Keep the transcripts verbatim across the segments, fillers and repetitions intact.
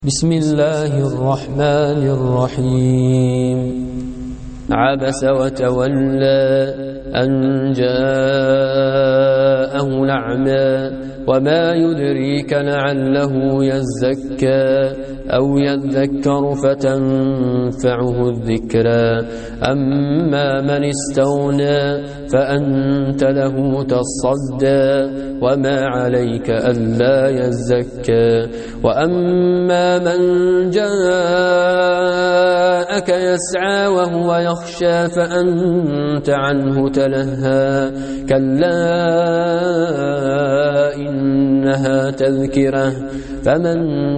بسم الله الرحمن الرحيم. عبس وتولى أن جاءه الأعمى وما يدريك لعله يزكى أو يذكر فتنفعه الذكرى. أما من استغنى فأنت له تصدى وما عليك ألا يزكى. وأما من جاءك يسعى وهو يخشى فأنت عنه تلهى. كلا إنها تذكرة فمن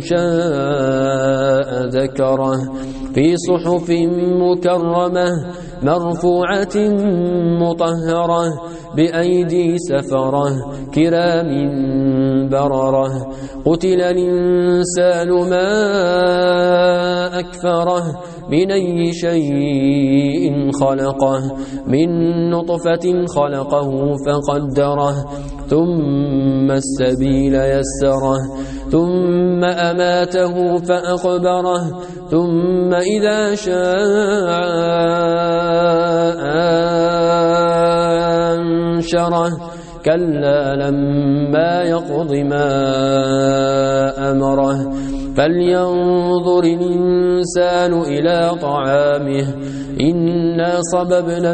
شاء ذكره في صحف مكرمة مرفوعة مطهرة بأيدي سفرة كرام بررة. قتل الإنسان ما أكفره من أي شيء خلقه من نطفة خلقه فقدره ثم السبيل يسره ثم أماته فأقبره ثم إذا شاء أنشره. كلا لما يقض ما أمره. فلينظر الإنسان إلى طعامه إنا صببنا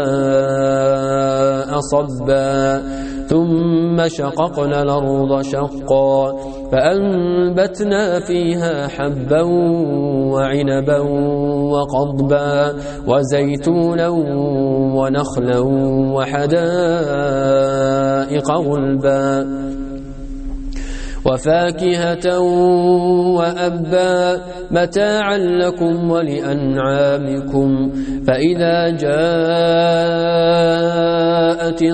الماء صبا ثم شققنا الأرض شقا فأنبتنا فيها حبا وعنبا وقضبا وزيتونا ونخلا وحدائق غلبا وفاكهة وأبا متاعا لكم ولأنعامكم. فإذا جاءت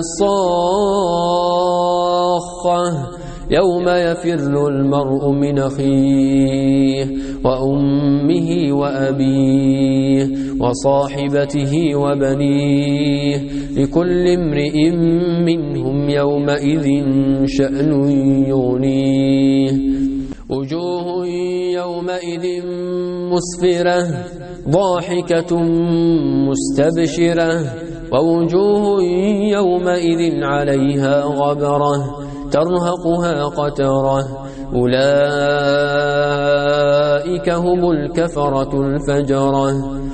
الصاخة يوم يفر المرء من أخيه وأمه وأبيه وصاحبته وبنيه لكل امرئ منهم يومئذ شأن يغنيه. وجوه يومئذ مسفرة ضاحكة مستبشرة ووجوه يومئذ عليها غبرة ترهقها قترة. أولئك هم الكفرة الفجرة.